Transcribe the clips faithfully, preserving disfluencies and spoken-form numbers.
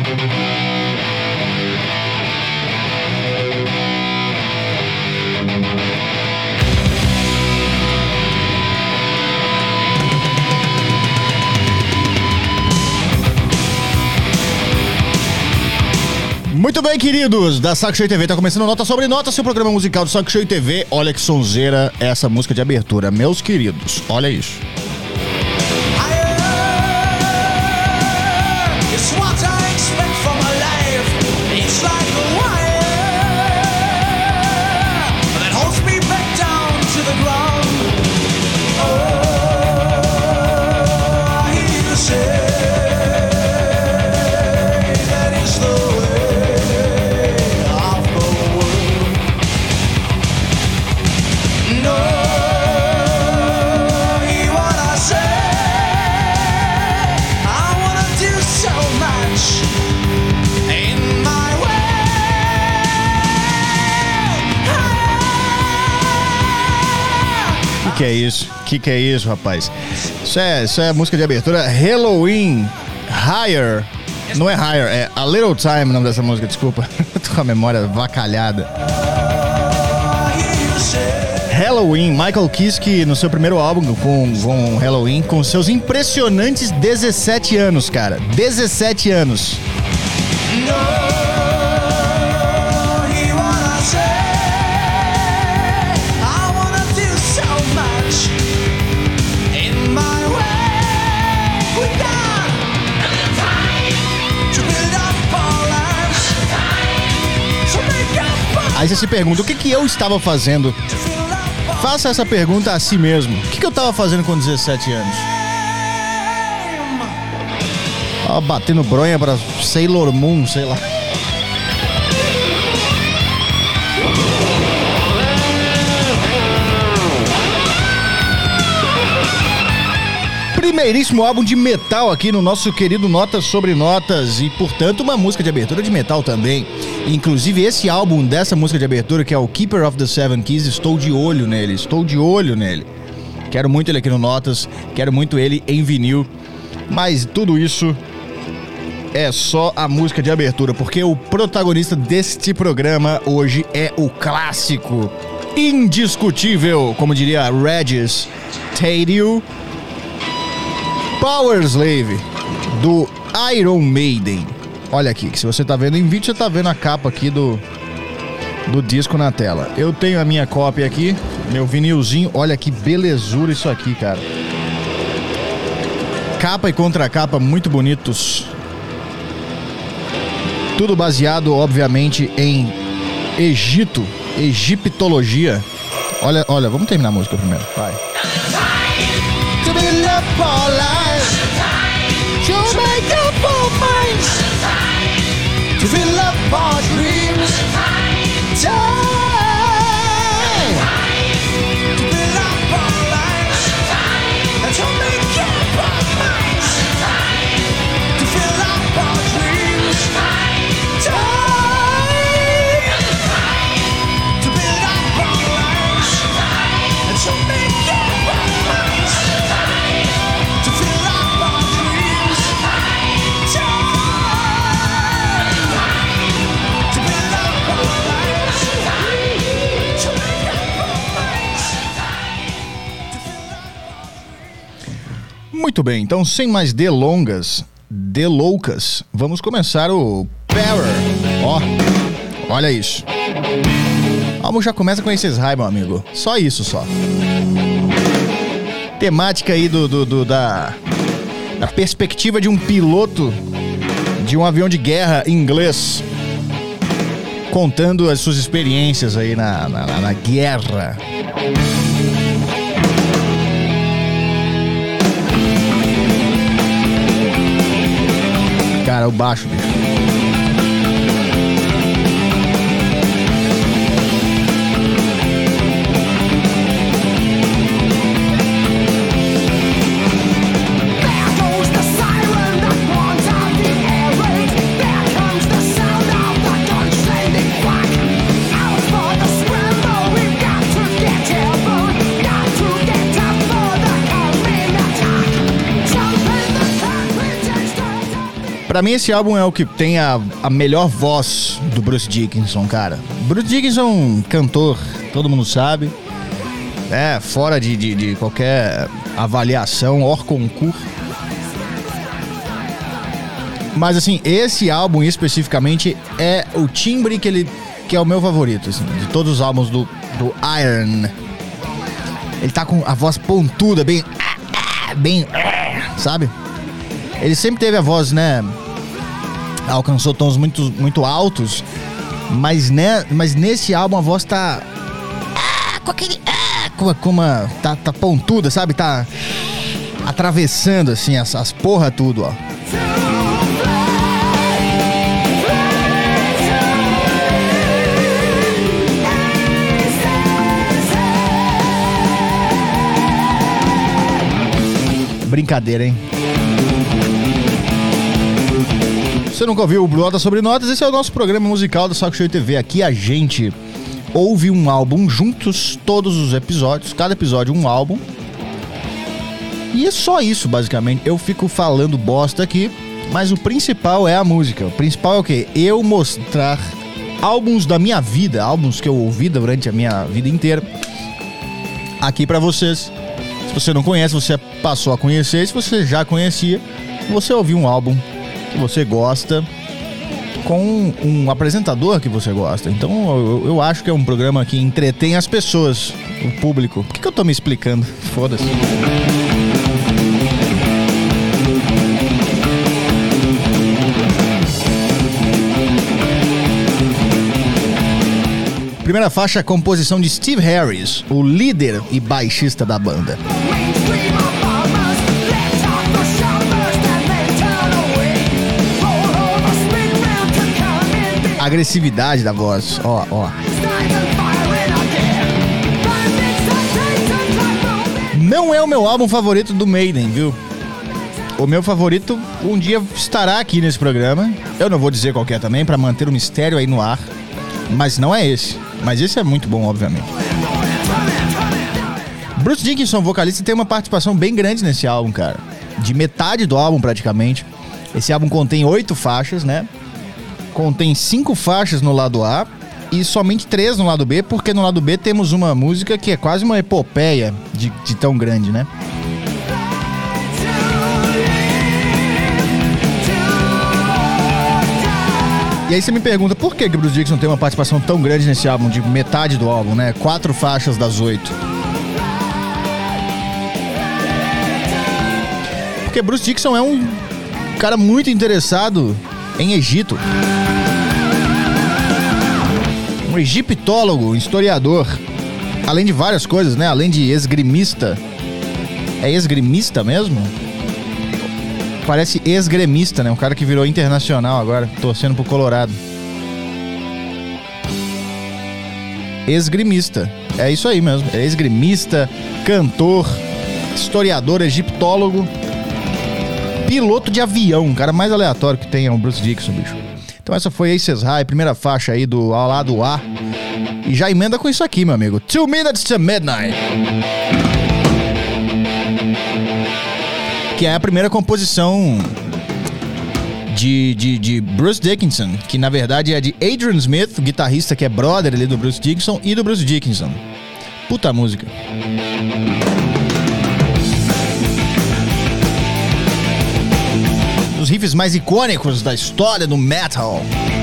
Muito bem, queridos, da Saco Cheio T V, tá começando Nota Sobre Nota, seu programa musical do Saco Cheio T V. Olha que sonzeira essa música de abertura, meus queridos, olha isso. Que é isso? Que que é isso, rapaz? Isso é, isso é música de abertura. Halloween Higher. Não é Higher, é A Little Time o nome dessa música, desculpa. Tô com a memória vacalhada. Halloween, Michael Kiske no seu primeiro álbum com, com Halloween, com seus impressionantes dezessete anos, cara. dezessete anos. Aí você se pergunta, o que que eu estava fazendo? Faça essa pergunta a si mesmo. O que que eu estava fazendo com dezessete anos? Ó, batendo bronha pra Sailor Moon, sei lá. Primeiríssimo álbum de metal aqui no nosso querido Notas Sobre Notas e, portanto, uma música de abertura de metal também. Inclusive, esse álbum dessa música de abertura, que é o Keeper of the Seven Keys, estou de olho nele, estou de olho nele. Quero muito ele aqui no Notas, quero muito ele em vinil, mas tudo isso é só a música de abertura, porque o protagonista deste programa hoje é o clássico, indiscutível, como diria Regis Tadeu, Powerslave, do Iron Maiden. Olha aqui, que se você tá vendo em vídeo, você tá vendo a capa aqui do, do disco na tela. Eu tenho a minha cópia aqui, meu vinilzinho. Olha que belezura isso aqui, cara. Capa e contracapa muito bonitos. Tudo baseado, obviamente, em Egito, egiptologia. Olha, olha, vamos terminar a música primeiro, vai. To be loved for life, to make up for minds, to be loved for dreams, time, to be loved for life, and to make up for minds, to be loved for dreams, time, to be loved for life, and to make up for minds. Muito bem, então sem mais delongas, deloucas, vamos começar o Power. Ó, olha isso. O álbum já começa com esses raios, meu amigo. Só isso, só. Temática aí do, do, do da, da perspectiva de um piloto de um avião de guerra inglês contando as suas experiências aí na, na, na guerra. Cara, o baixo, bicho. Pra mim esse álbum é o que tem a, a melhor voz do Bruce Dickinson, cara. Bruce Dickinson, cantor, todo mundo sabe. É, fora de, de, de qualquer avaliação, hors concurso. Mas assim, esse álbum especificamente é o timbre que ele que é o meu favorito, assim, de todos os álbuns do, do Iron. Ele tá com a voz pontuda, bem... bem... sabe? Ele sempre teve a voz, né? Alcançou tons muito, muito altos, mas, né, mas nesse álbum a voz tá... com aquele... com, com uma... Tá, tá pontuda, sabe? Tá atravessando, assim, as, as porra tudo, ó. Brincadeira, hein? Você nunca ouviu o Nota sobre Notas? Esse é o nosso programa musical da Saco Cheio T V. Aqui a gente ouve um álbum juntos, todos os episódios, cada episódio um álbum. E é só isso, basicamente. Eu fico falando bosta aqui, mas o principal é a música. O principal é o quê? Eu mostrar álbuns da minha vida, álbuns que eu ouvi durante a minha vida inteira, aqui pra vocês. Se você não conhece, você passou a conhecer. Se você já conhecia, você ouviu um álbum que você gosta com um apresentador que você gosta. Então eu, eu acho que é um programa que entretém as pessoas, o público. Por que, que eu tô me explicando? Foda-se. Primeira faixa, composição de Steve Harris, o líder e baixista da banda. Agressividade da voz, ó, ó. Não é o meu álbum favorito do Maiden, viu? O meu favorito um dia estará aqui nesse programa. Eu não vou dizer qual que é também, pra manter o mistério aí no ar. Mas não é esse. Mas esse é muito bom, obviamente. Bruce Dickinson, vocalista, tem uma participação bem grande nesse álbum, cara. De metade do álbum, praticamente. Esse álbum contém oito faixas, né? Contém cinco faixas no lado A e somente três no lado B, porque no lado B temos uma música que é quase uma epopeia de, de tão grande, né? E aí você me pergunta, por que que Bruce Dickinson tem uma participação tão grande nesse álbum, de metade do álbum, né? Quatro faixas das oito. Porque Bruce Dickinson é um cara muito interessado em Egito. Um egiptólogo, historiador, além de várias coisas, né? Além de esgrimista. É esgrimista mesmo? Parece ex-gremista, né? Um cara que virou internacional agora, torcendo pro Colorado. Esgrimista. É isso aí mesmo. É esgrimista, cantor, historiador, egiptólogo, piloto de avião. Um cara mais aleatório que tem é o Bruce Dickinson, bicho. Então essa foi Aces High, primeira faixa aí do ao lado A. E já emenda com isso aqui, meu amigo. Two Minutes to Midnight. Que é a primeira composição de, de, de Bruce Dickinson, que na verdade é de Adrian Smith, o guitarrista que é brother ali do Bruce Dickinson e do Bruce Dickinson. Puta música. Os riffs mais icônicos da história do metal.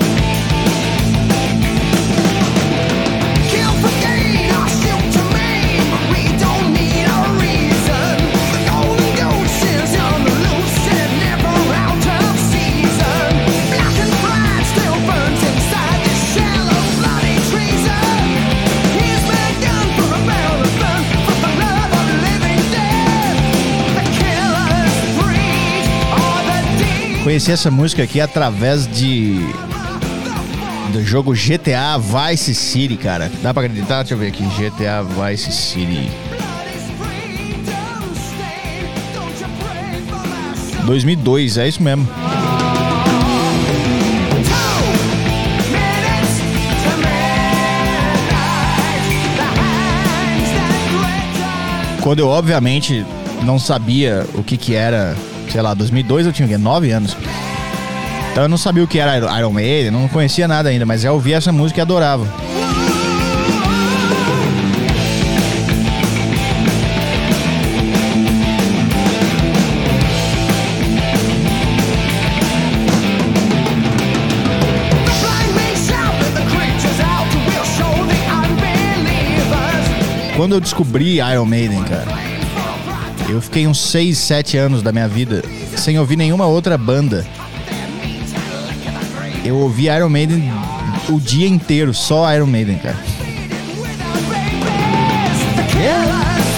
Conheci essa música aqui através de do jogo G T A Vice City, cara. Dá pra acreditar? Deixa eu ver aqui. G T A Vice City dois mil e dois, é isso mesmo. Quando eu obviamente não sabia o que que era, sei lá, dois mil e dois eu tinha nove anos. Então eu não sabia o que era Iron Maiden, não conhecia nada ainda, mas já ouvia essa música e adorava. Quando eu descobri Iron Maiden, cara, eu fiquei uns seis, sete anos da minha vida sem ouvir nenhuma outra banda. Eu ouvi Iron Maiden o dia inteiro, só Iron Maiden, cara. Yeah.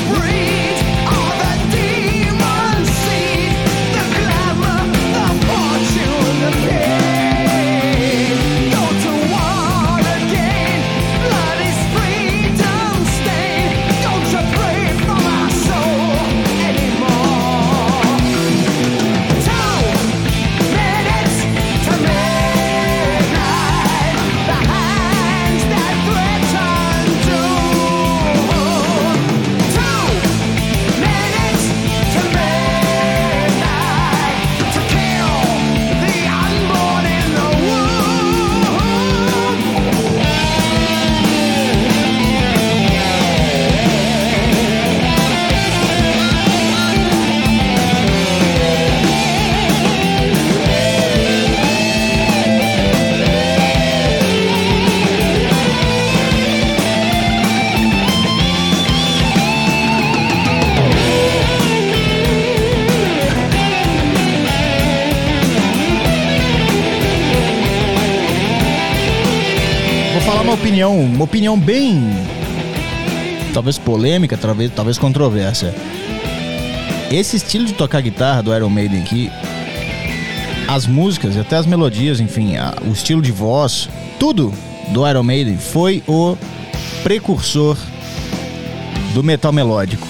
Uma opinião, uma opinião bem, talvez polêmica, talvez, talvez controversa. Esse estilo de tocar guitarra do Iron Maiden aqui, as músicas, até as melodias, enfim, a, o estilo de voz, tudo do Iron Maiden foi o precursor do metal melódico.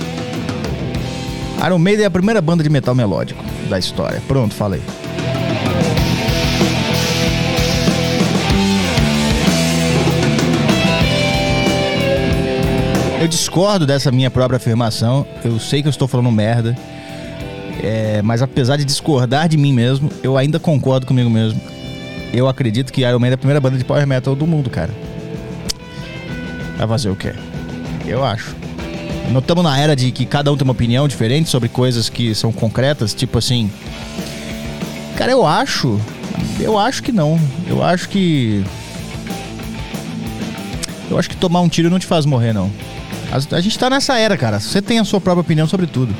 Iron Maiden é a primeira banda de metal melódico da história. Pronto, falei. Eu discordo dessa minha própria afirmação. Eu sei que eu estou falando merda, é, mas apesar de discordar de mim mesmo, eu ainda concordo comigo mesmo. Eu acredito que Iron Maiden é a primeira banda de power metal do mundo, cara. Vai fazer o quê? Eu acho. Nós estamos na era de que cada um tem uma opinião diferente sobre coisas que são concretas, tipo assim... Cara, eu acho... Eu acho que não. Eu acho que... Eu acho que tomar um tiro não te faz morrer, não. A, a gente tá nessa era, cara. Você tem a sua própria opinião sobre tudo.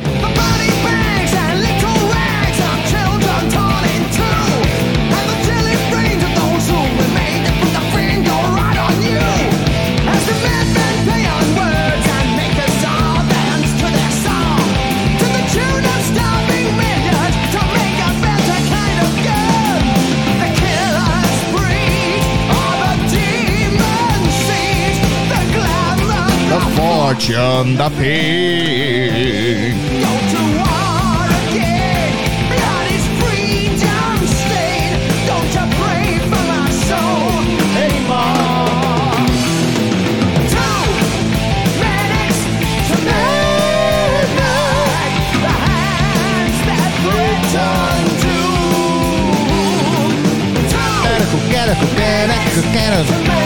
Fortune the pig. Go to war again. Blood is freedom stain. Don't you pray for my soul anymore. Two minutes to midnight. The hands that return to. Two. Quero, quero, quero, quero.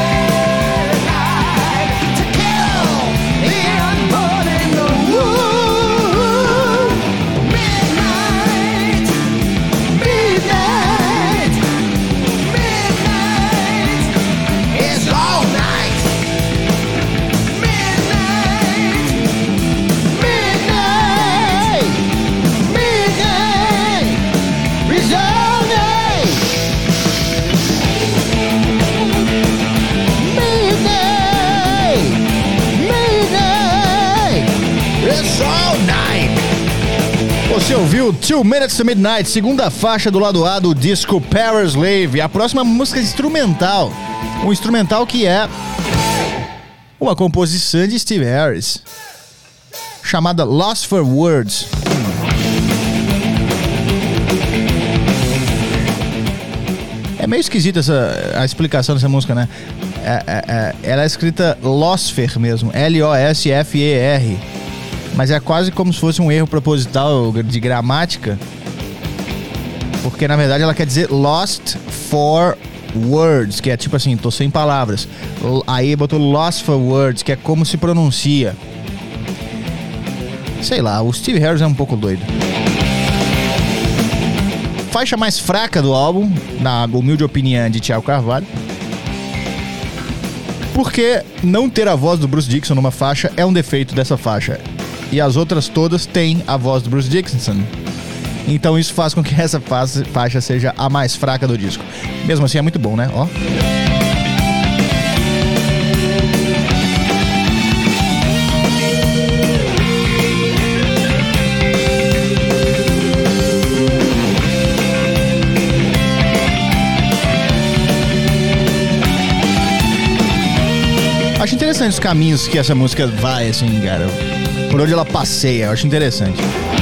Você ouviu Two Minutes to Midnight, segunda faixa do lado A do disco Power Slave. A próxima música instrumental, um instrumental que é uma composição de Steve Harris, chamada Lost for Words. É meio esquisita essa, a explicação dessa música, né? É, é, é, ela é escrita Losfer mesmo, L O S F E R. Mas é quase como se fosse um erro proposital de gramática, Porque na verdade ela quer dizer Lost for Words, que é tipo assim, tô sem palavras. Aí botou Lost for Words, que é como se pronuncia. Sei lá, o Steve Harris é um pouco doido. Faixa mais fraca do álbum, na humilde opinião de Thiago Carvalho. Porque não ter a voz do Bruce Dickinson numa faixa é um defeito dessa faixa. E as outras todas têm a voz do Bruce Dickinson. Então isso faz com que essa faixa seja a mais fraca do disco. Mesmo assim é muito bom, né? Ó. Acho interessante os caminhos que essa música vai, assim, cara. Por onde ela passeia, eu acho interessante.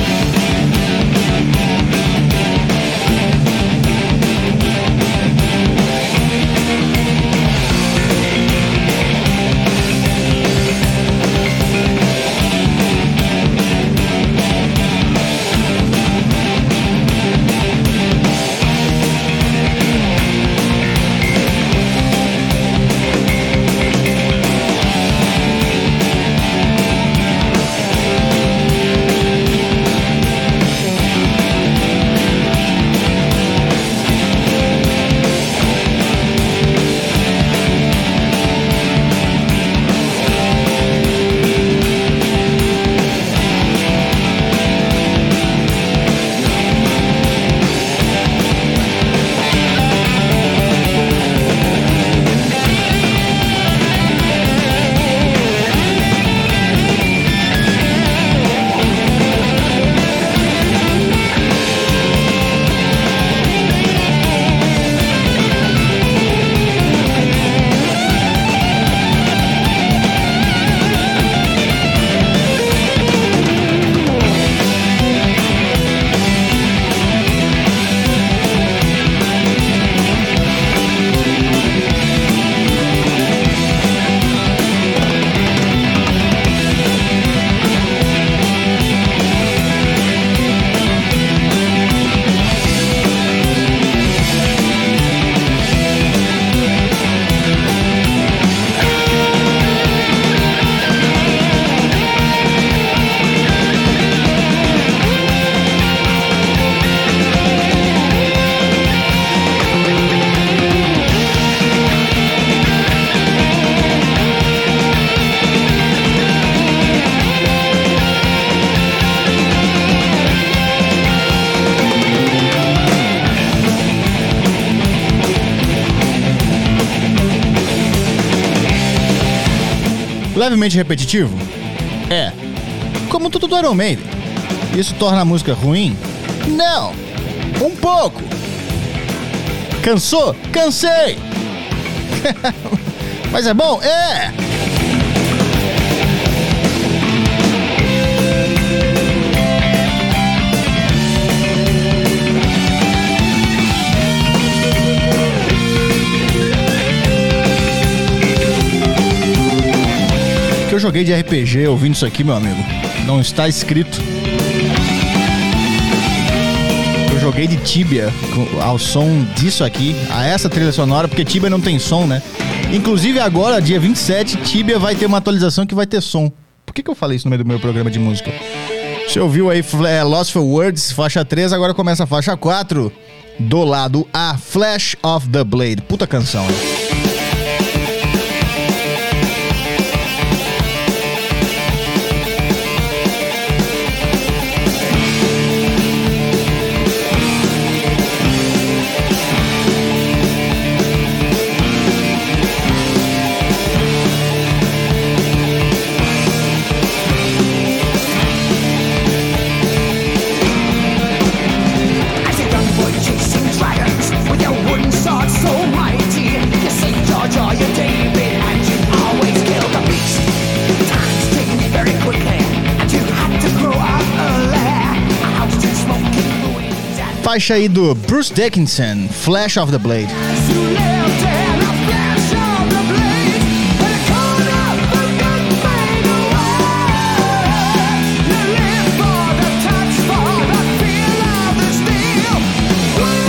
Levemente repetitivo? É. Como tudo do Iron Maiden. Isso torna a música ruim? Não. Um pouco. Cansou? Cansei. Mas é bom? É. Eu joguei de R P G ouvindo isso aqui, meu amigo. Não está escrito. Eu joguei de Tibia ao som disso aqui, a essa trilha sonora, porque Tibia não tem som, né? Inclusive agora, dia vinte e sete, Tibia vai ter uma atualização que vai ter som. Por que que eu falei isso no meio do meu programa de música? Você ouviu aí é, Lost for Words, faixa três, agora começa a faixa quatro do lado A, Flash of the Blade. Puta canção, hein? Faixa aí do Bruce Dickinson, Flash of the Blade. Whoa!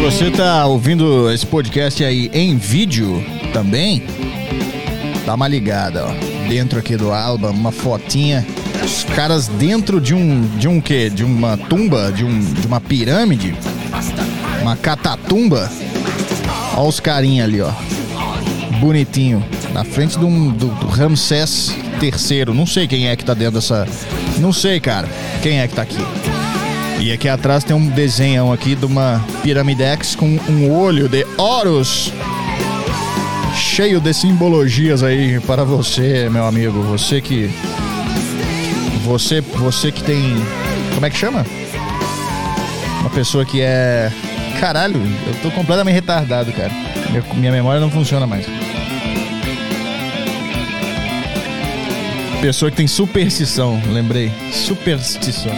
você tá ouvindo esse podcast aí em vídeo também, dá uma ligada, ó. Dentro aqui do álbum, uma fotinha. Os caras dentro de um, de um quê? De uma tumba, de, um, de uma pirâmide, uma catatumba. Ó os carinha ali, ó. Bonitinho. Na frente do, do, do Ramsés terceiro. Não sei quem é que tá dentro dessa... Não sei, cara. Quem é que tá aqui? E aqui atrás tem um desenhão aqui de uma piramidex com um olho de Horus. Cheio de simbologias aí para você, meu amigo. Você que... Você, você que tem... Como é que chama? Uma pessoa que é... Caralho, eu tô completamente retardado, cara. Minha, minha memória não funciona mais. Pessoa que tem superstição, lembrei. Superstição.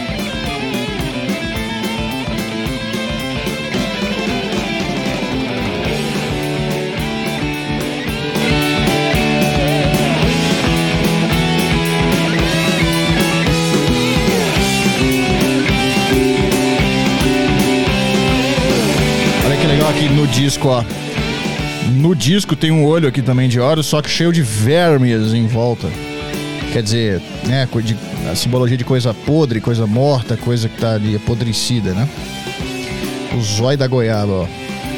Aqui no disco, ó. No disco tem um olho aqui também de Horus, só que cheio de vermes em volta. Quer dizer, né, de, a simbologia de coisa podre, coisa morta, coisa que tá ali apodrecida, né? O zóio da goiaba, ó.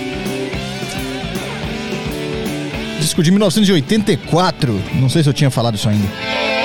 Disco de mil novecentos e oitenta e quatro. Não sei se eu tinha falado isso ainda.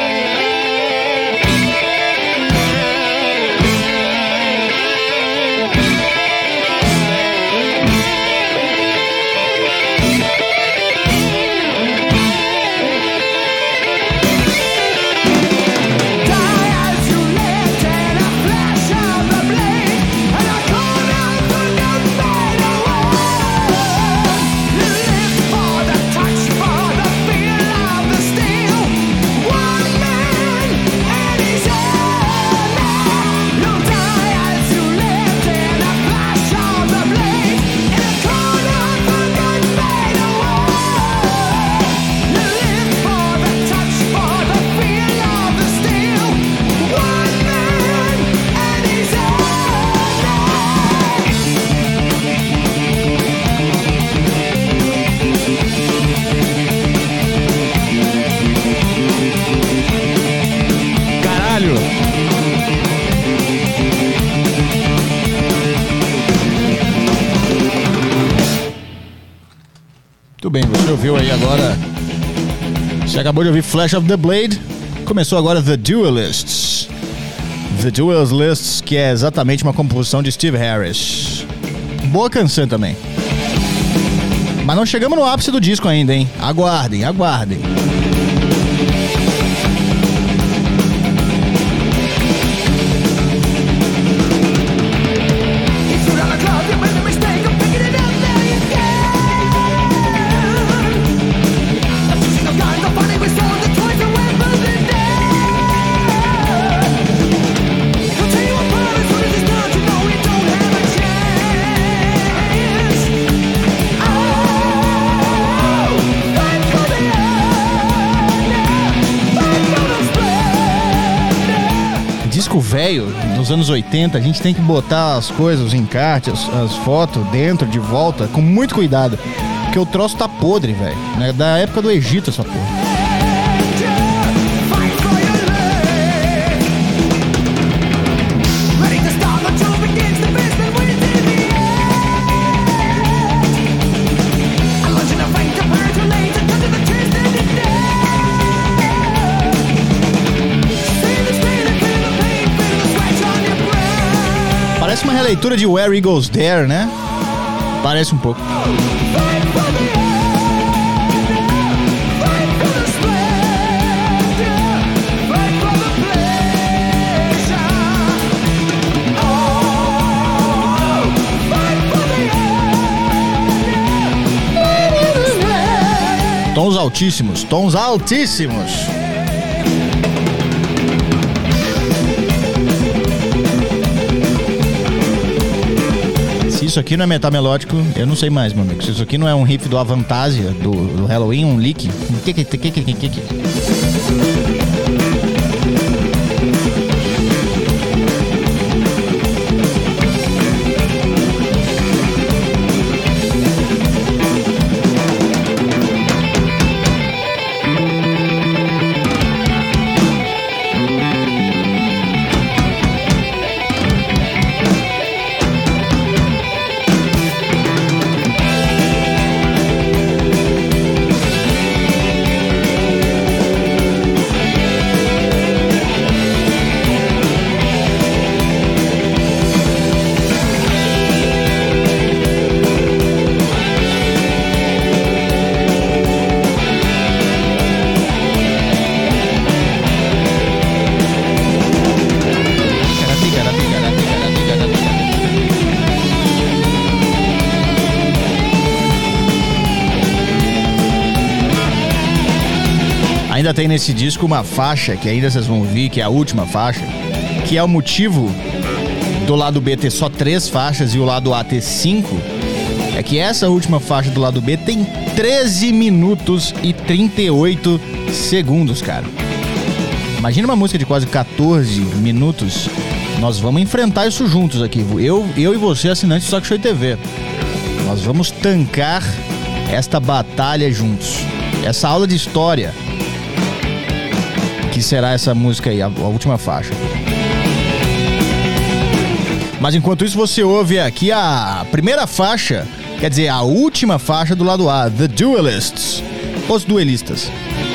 Muito bem, você ouviu aí agora. Você acabou de ouvir Flash of the Blade. Começou agora The Duelists. The Duelists, que é exatamente uma composição de Steve Harris. Boa canção também. Mas não chegamos no ápice do disco ainda, hein? Aguardem, aguardem. Disco velho, dos anos oitenta, a gente tem que botar as coisas, os encartes, as, as fotos dentro, de volta, com muito cuidado. Porque o troço tá podre, velho. Né? Da época do Egito, essa porra. Parece uma releitura de Where Eagles Dare, né? Parece um pouco. Tons altíssimos, tons altíssimos. Se isso aqui não é metal melódico, eu não sei mais, meu amigo. Se isso aqui não é um riff do Avantasia, do, do Halloween, um lick. Ainda tem nesse disco uma faixa, que ainda vocês vão ouvir, que é a última faixa, que é o motivo do lado B ter só três faixas e o lado A ter cinco, é que essa última faixa do lado B tem treze minutos e trinta e oito segundos, cara. Imagina uma música de quase quatorze minutos. Nós vamos enfrentar isso juntos aqui. Eu, eu e você, assinante do Talk Show T V. Nós vamos tancar esta batalha juntos. Essa aula de história, que será essa música aí, a, a última faixa. Mas enquanto isso, você ouve aqui a primeira faixa, quer dizer, a última faixa do lado A, The Duelists, Os Duelistas.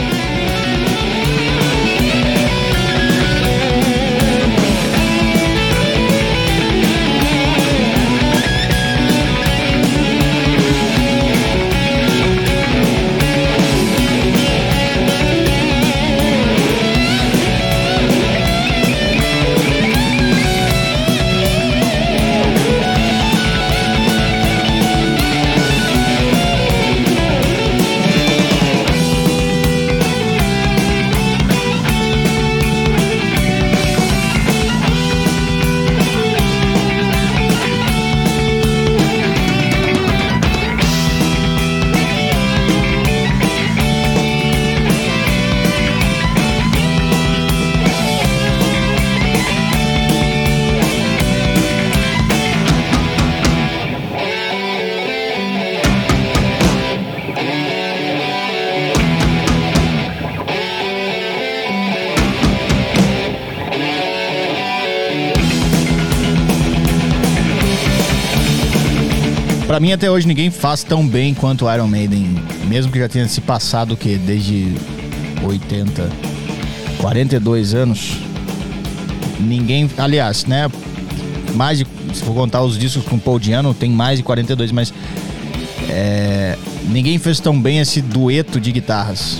Pra mim, até hoje, ninguém faz tão bem quanto o Iron Maiden. Mesmo que já tenha se passado, o quê? Desde oitenta, quarenta e dois anos. Ninguém... Aliás, né? Mais de... Se for contar os discos com Paul Di'Anno, tem mais de quarenta e dois, mas... É, ninguém fez tão bem esse dueto de guitarras.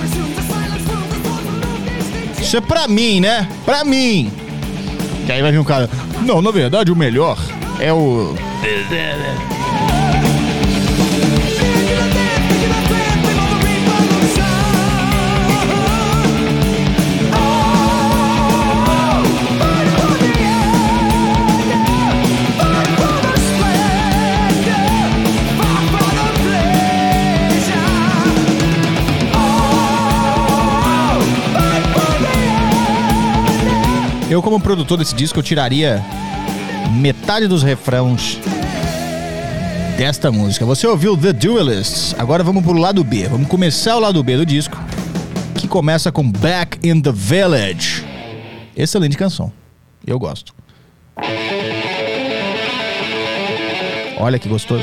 Isso é pra mim, né? Pra mim! Que aí vai vir um cara... Não, na verdade, o melhor é o... Eu, como produtor desse disco, eu tiraria metade dos refrãos desta música. Você ouviu The Duelists? Agora vamos pro lado B. Vamos começar o lado B do disco, que começa com Back in the Village. Excelente canção. Eu gosto. Olha que gostoso.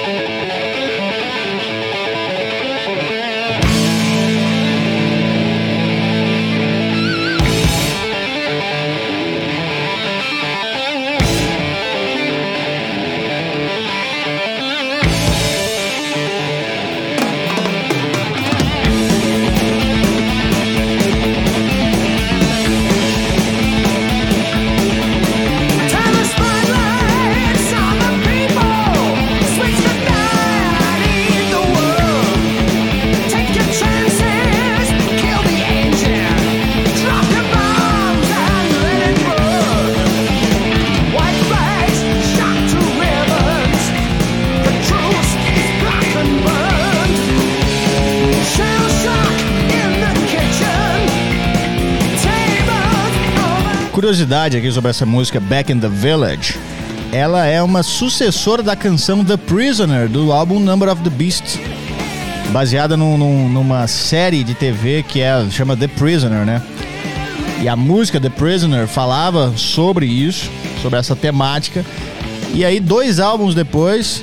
Curiosidade aqui sobre essa música Back in the Village, ela é uma sucessora da canção The Prisoner, do álbum Number of the Beast, baseada num, num, numa série de T V que é, chama The Prisoner, né? E a música The Prisoner falava sobre isso, sobre essa temática. E aí, dois álbuns depois,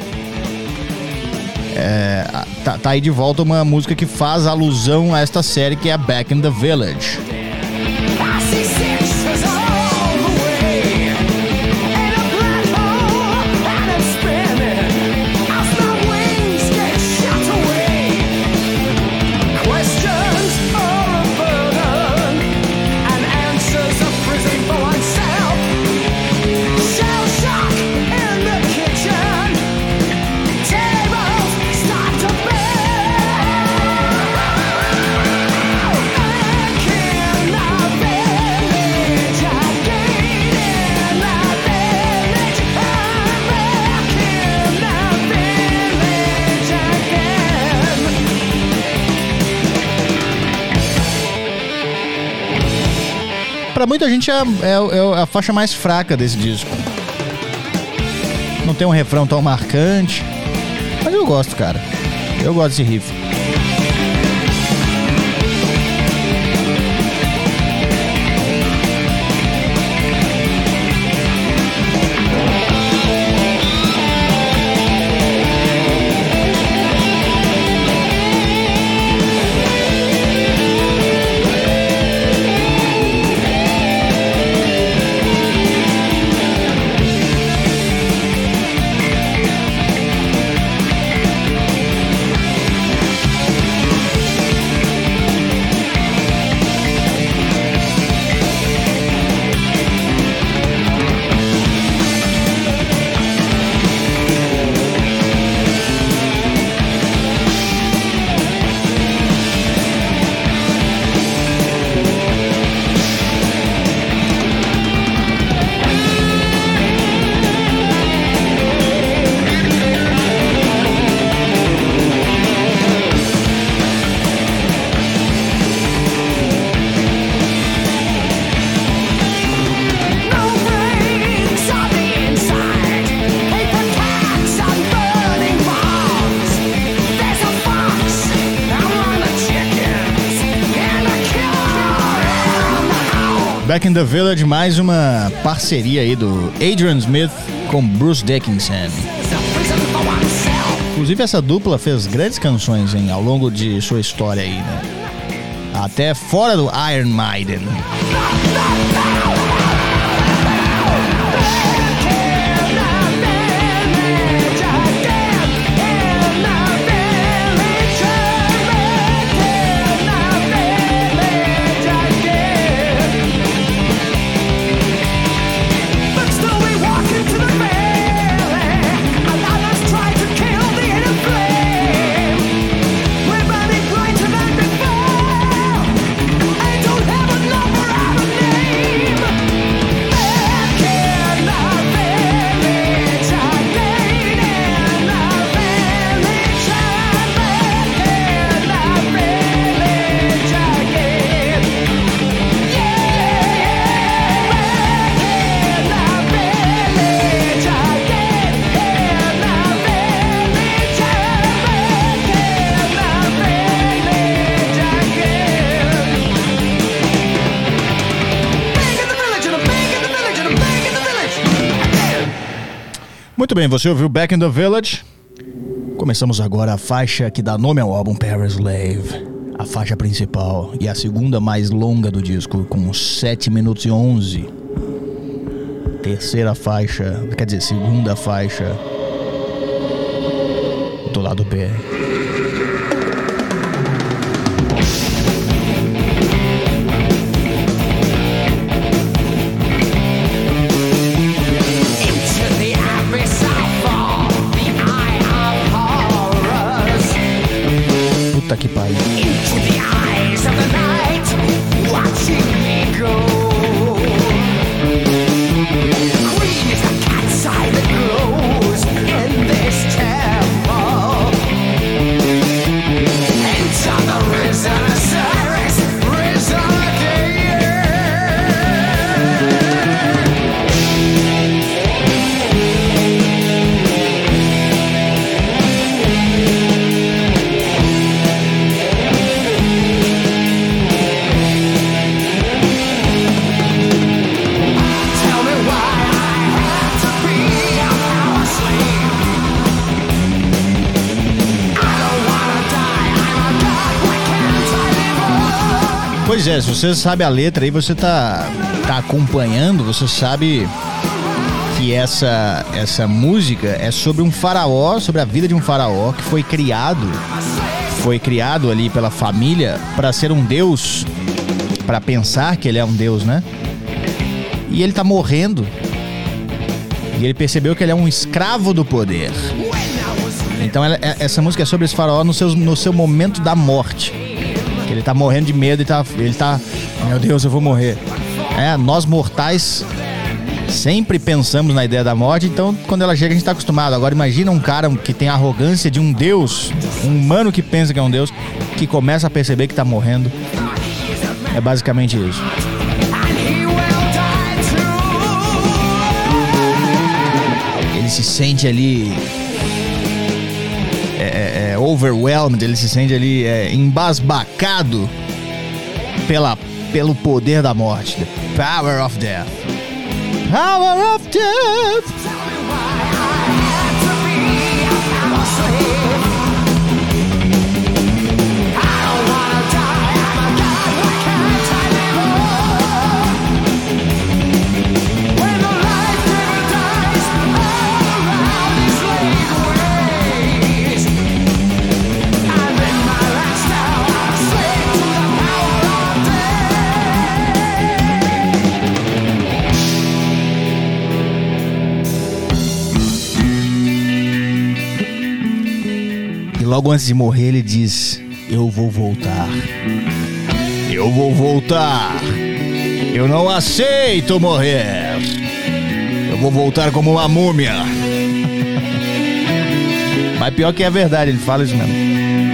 é, tá, tá aí de volta uma música que faz alusão a esta série, que é Back in the Village. Start to burn. Pra muita gente é, é, é a faixa mais fraca desse disco. Não tem um refrão tão marcante, mas eu gosto, cara. Eu gosto desse riff. Back in the Village, mais uma parceria aí do Adrian Smith com Bruce Dickinson. Inclusive essa dupla fez grandes canções, hein, ao longo de sua história aí, né? Até fora do Iron Maiden. Muito bem, você ouviu Back in the Village. Começamos agora a faixa que dá nome ao álbum Powerslave, a faixa principal e a segunda mais longa do disco, com sete minutos e onze. Terceira faixa, quer dizer, segunda faixa do lado B. Puta que pariu. Pois é, se você sabe a letra aí, você tá, tá acompanhando, você sabe que essa, essa música é sobre um faraó, sobre a vida de um faraó que foi criado, foi criado ali pela família para ser um deus, para pensar que ele é um deus, né? E ele tá morrendo, e ele percebeu que ele é um escravo do poder. Então ela, essa música é sobre esse faraó no seu, no seu momento da morte. Ele tá morrendo de medo e tá, ele tá... Meu Deus, eu vou morrer. É, nós mortais sempre pensamos na ideia da morte, então quando ela chega a gente tá acostumado. Agora imagina um cara que tem a arrogância de um deus, um humano que pensa que é um deus, que começa a perceber que tá morrendo. É basicamente isso. se sente ali é, é, é, overwhelmed, ele se sente ali é, embasbacado pela, pelo poder da morte. The power of death. Power of death. Logo antes de morrer ele diz: eu vou voltar. Eu vou voltar. Eu não aceito morrer. Eu vou voltar como uma múmia. Mas pior que é verdade, ele fala isso mesmo.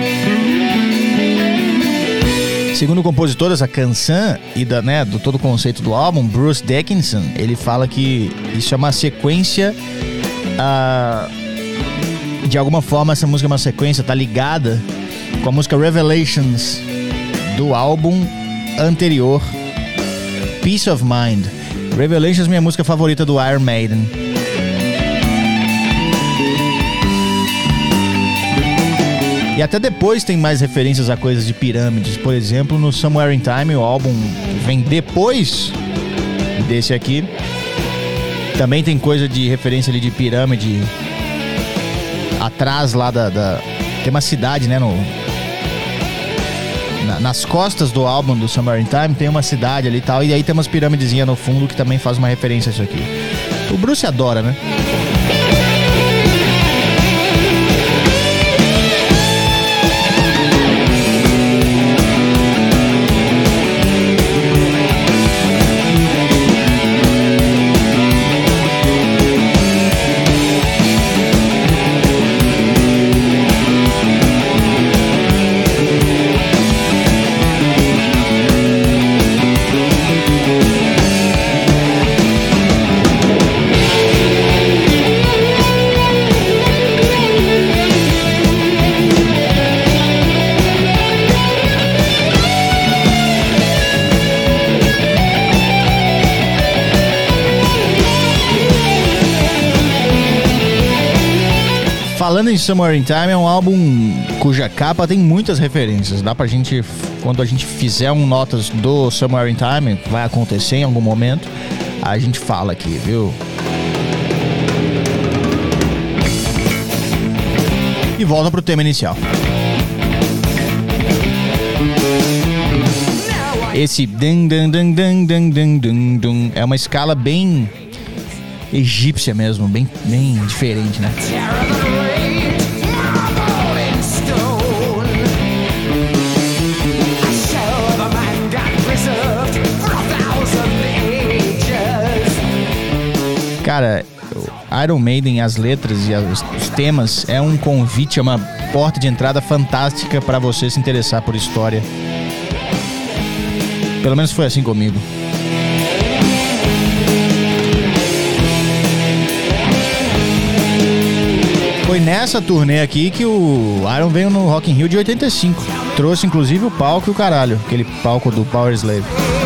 Segundo o compositor dessa canção e da, né, do todo o conceito do álbum, Bruce Dickinson, ele fala que isso é uma sequência... Uh, de alguma forma essa música é uma sequência, tá ligada com a música Revelations do álbum anterior, Peace of Mind. Revelations é minha música favorita do Iron Maiden. E até depois tem mais referências a coisas de pirâmides. Por exemplo, no Somewhere in Time, o álbum vem depois desse aqui. Também tem coisa de referência ali de pirâmide atrás lá da, da... tem uma cidade, né, no... Na, nas costas do álbum do Somewhere in Time tem uma cidade ali e tal, e aí tem umas pirâmidezinhas no fundo que também faz uma referência a isso aqui. O Bruce adora, né? Falando em Somewhere in Time, é um álbum cuja capa tem muitas referências. Dá pra gente, quando a gente fizer um notas do Somewhere in Time, vai acontecer em algum momento, a gente fala aqui, viu? E volta pro tema inicial. Esse dun dun dun dun dun dun dun dun é uma escala bem egípcia mesmo, bem, bem diferente, né? Cara, Iron Maiden, as letras e as, os temas é um convite, é uma porta de entrada fantástica para você se interessar por história. Pelo menos foi assim comigo. Foi nessa turnê aqui que o Iron veio no Rock in Rio de oitenta e cinco. Trouxe inclusive o palco e o caralho, aquele palco do Powerslave.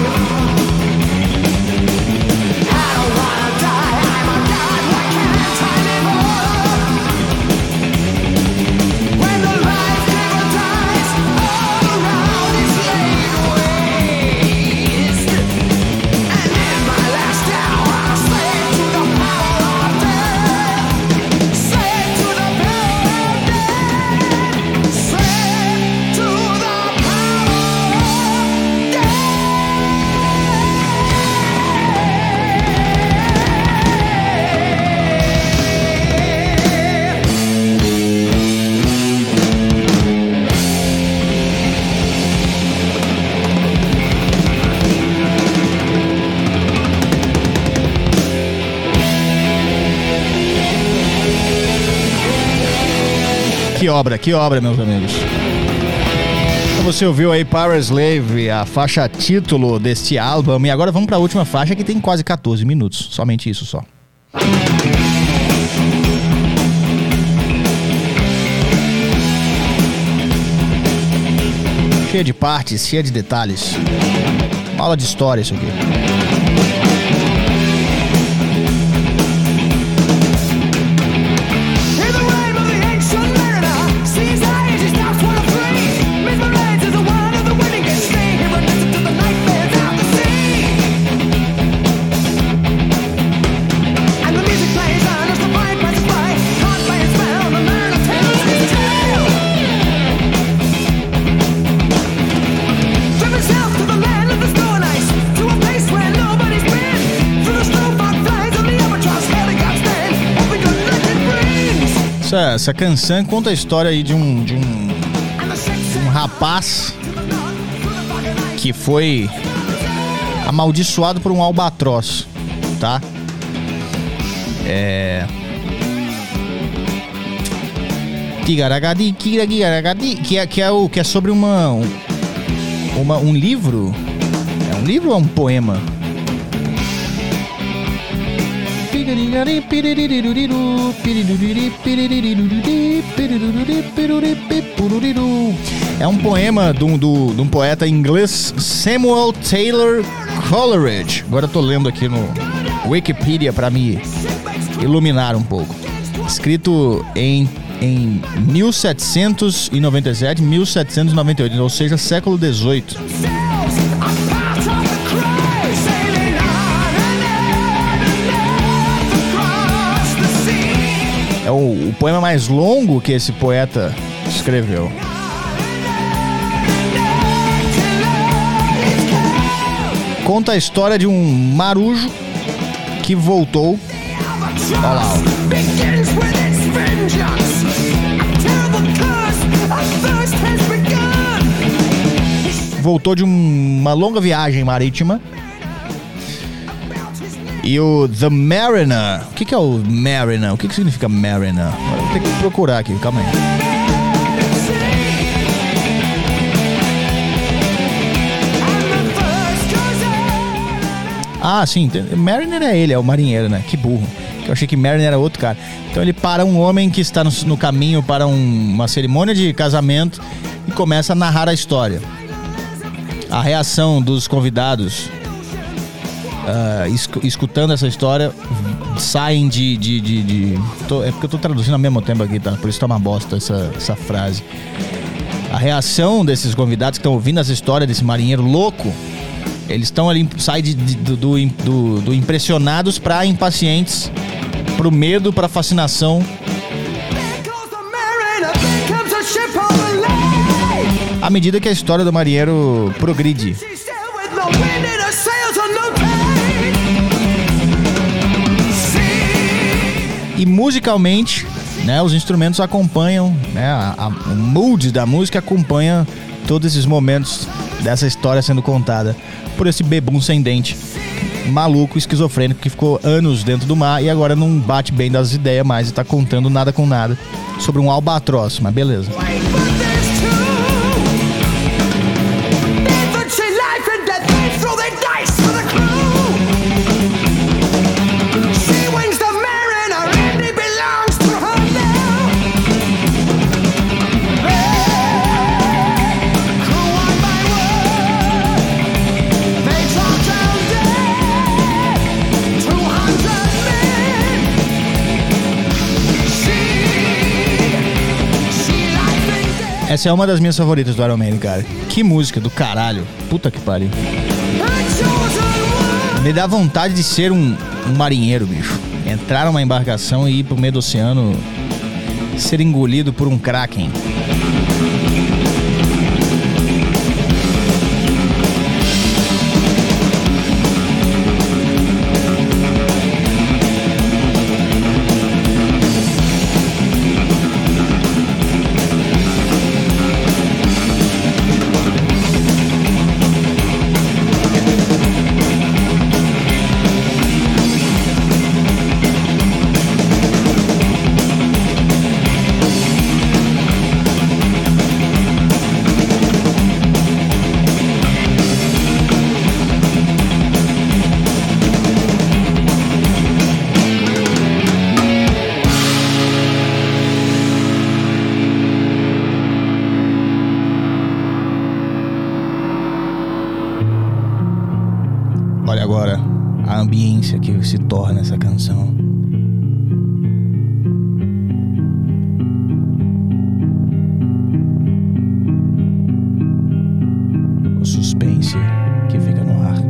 Que obra, que obra, meus amigos. Então você ouviu aí Powerslave, a faixa título deste álbum. E agora vamos para a última faixa que tem quase catorze minutos. Somente isso só. Cheia de partes, cheia de detalhes. Uma aula de história isso aqui. Essa, essa canção conta a história aí de um, de um, de um rapaz que foi amaldiçoado por um albatroz, tá? É... Que é, que, é o, que é sobre uma, uma, um livro. É um livro ou é um poema? É um poema de um, do, de um poeta inglês, Samuel Taylor Coleridge. Agora eu tô lendo aqui no Wikipedia para me iluminar um pouco. Escrito em, em mil setecentos e noventa e sete, mil setecentos e noventa e oito, ou seja, século dezoito. É o, o poema mais longo que esse poeta escreveu. Conta a história de um marujo que voltou. Olha lá, ó. Voltou de um, uma longa viagem marítima. E o The Mariner. O que, que é o Mariner? O que, que significa Mariner? Vou ter que procurar aqui, calma aí. Ah, sim, Mariner é ele, é o marinheiro, né? Que burro. Eu achei que Mariner era outro cara. Então ele para um homem que está no, no caminho para um, uma cerimônia de casamento e começa a narrar a história. A reação dos convidados Uh, esc- escutando essa história, saem de... de, de, de... Tô, é porque eu tô traduzindo ao mesmo tempo aqui, tá? Por isso tá uma bosta essa, essa frase. A reação desses convidados que estão ouvindo essa história desse marinheiro louco, eles estão ali, saem de, de, do, do, do, do impressionados pra impacientes, pro medo, pra fascinação. À medida que a história do marinheiro progride. E musicalmente, né, os instrumentos acompanham, né, a, a, o mood da música acompanha todos esses momentos dessa história sendo contada por esse bebum sem dente, maluco, esquizofrênico, que ficou anos dentro do mar e agora não bate bem das ideias mais e tá contando nada com nada sobre um albatroz, mas beleza. Essa é uma das minhas favoritas do Iron Maiden, cara. Que música do caralho. Puta que pariu. Me dá vontade de ser um, um marinheiro, bicho. Entrar numa embarcação e ir pro meio do oceano, ser engolido por um kraken. Olha agora a ambiência que se torna essa canção. O suspense que fica no ar.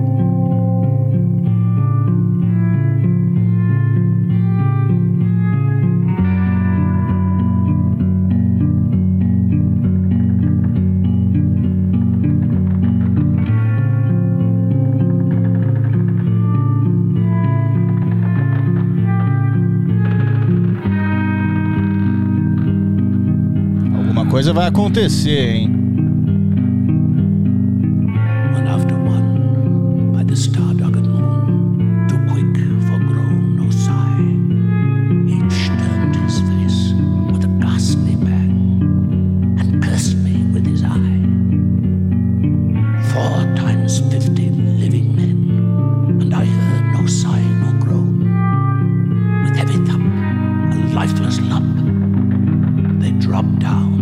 Coisa vai acontecer, hein? One after one, by the star-darkened moon, too quick for groan or sigh, each turned his face with a ghastly bang, and cursed me with his eye. Four times fifty living men, and I heard no sigh nor groan. With heavy thump, a lifeless lump, they dropped down.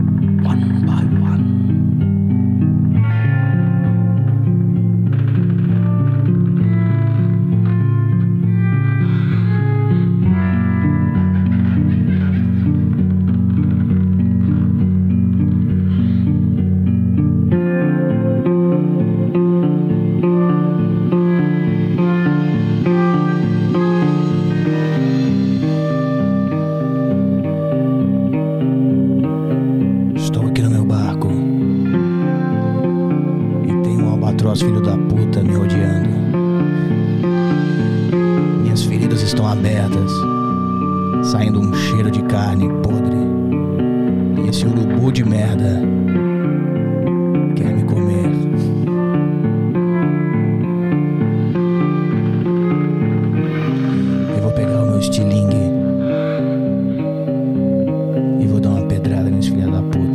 Filho da puta me rodeando. Minhas feridas estão abertas, saindo um cheiro de carne podre. E esse urubu de merda quer me comer. Eu vou pegar o meu estilingue e vou dar uma pedrada nesse filho da puta.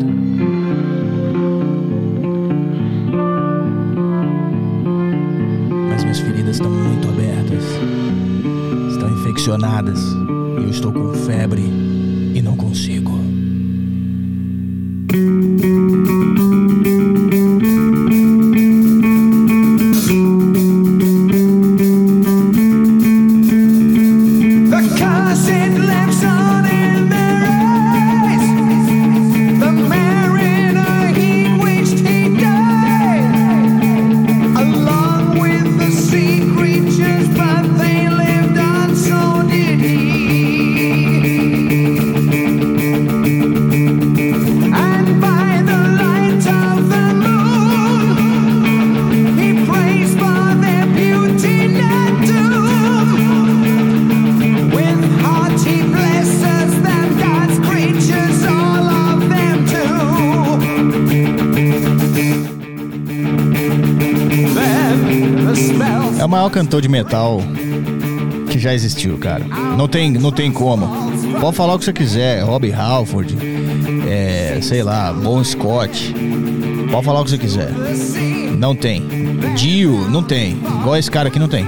Minhas feridas estão muito abertas, estão infeccionadas e eu estou com febre e não consigo. É o maior cantor de metal que já existiu, cara. Não tem, não tem como. Pode falar o que você quiser. Robbie Halford, é, sei lá, Bon Scott. Pode falar o que você quiser. Não tem. Dio, não tem. Igual esse cara aqui não tem.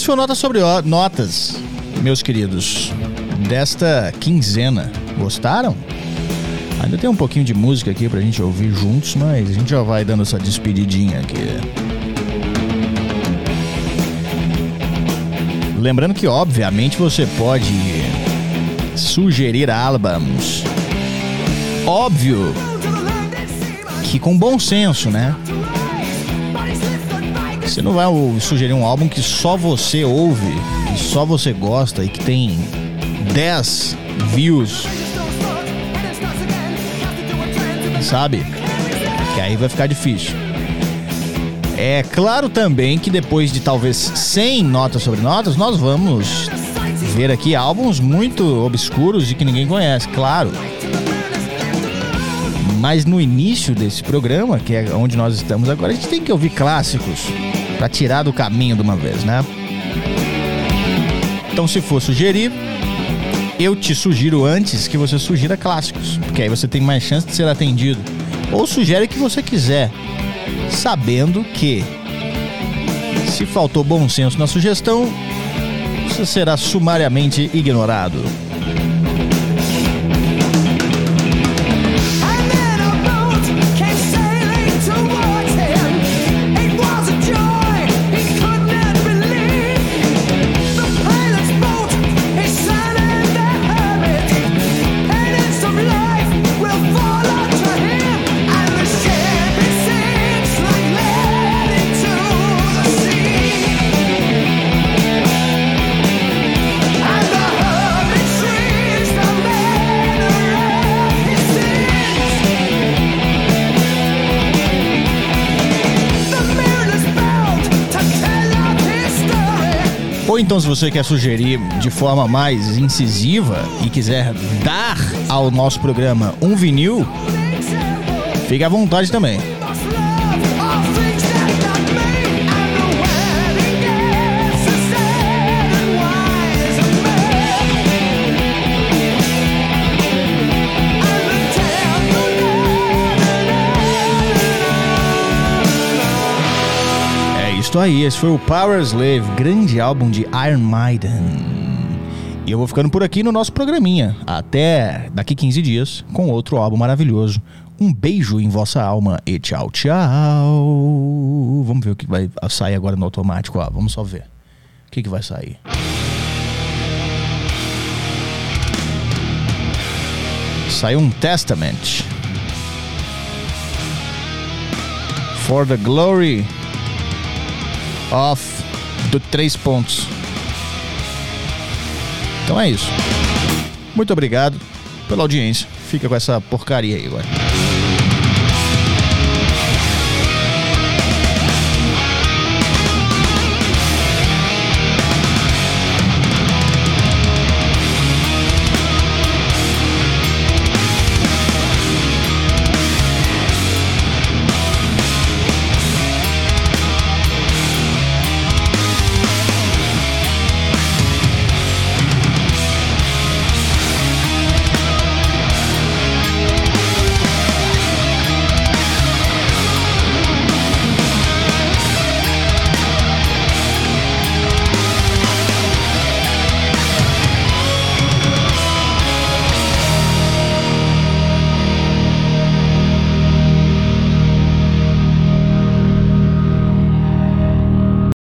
foi o Notas sobre o... Notas, meus queridos, desta quinzena. Gostaram? Ainda tem um pouquinho de música aqui pra gente ouvir juntos, mas a gente já vai dando essa despedidinha aqui. Lembrando que, obviamente, você pode sugerir álbuns. Óbvio que com bom senso, né? Você não vai sugerir um álbum que só você ouve, que só você gosta e que tem dez views, sabe? Que aí vai ficar difícil. É claro também que depois de talvez cem notas sobre notas, nós vamos ver aqui álbuns muito obscuros e que ninguém conhece, claro. Mas no início desse programa, que é onde nós estamos agora, a gente tem que ouvir clássicos pra tirar do caminho de uma vez, né? Então, se for sugerir, eu te sugiro antes que você sugira clássicos, porque aí você tem mais chance de ser atendido. Ou sugere o que você quiser, sabendo que se faltou bom senso na sugestão, você será sumariamente ignorado. Ou então, se você quer sugerir de forma mais incisiva e quiser dar ao nosso programa um vinil, fique à vontade também. Isso aí, esse foi o Powerslave, grande álbum de Iron Maiden. E eu vou ficando por aqui no nosso programinha. Até daqui quinze dias com outro álbum maravilhoso. Um beijo em vossa alma e tchau, tchau. Vamos ver o que vai sair agora no automático. Ó, vamos só ver. O que, que vai sair? Saiu um Testament. For the Glory Off do três pontos. Então é isso. Muito obrigado pela audiência. Fica com essa porcaria aí agora.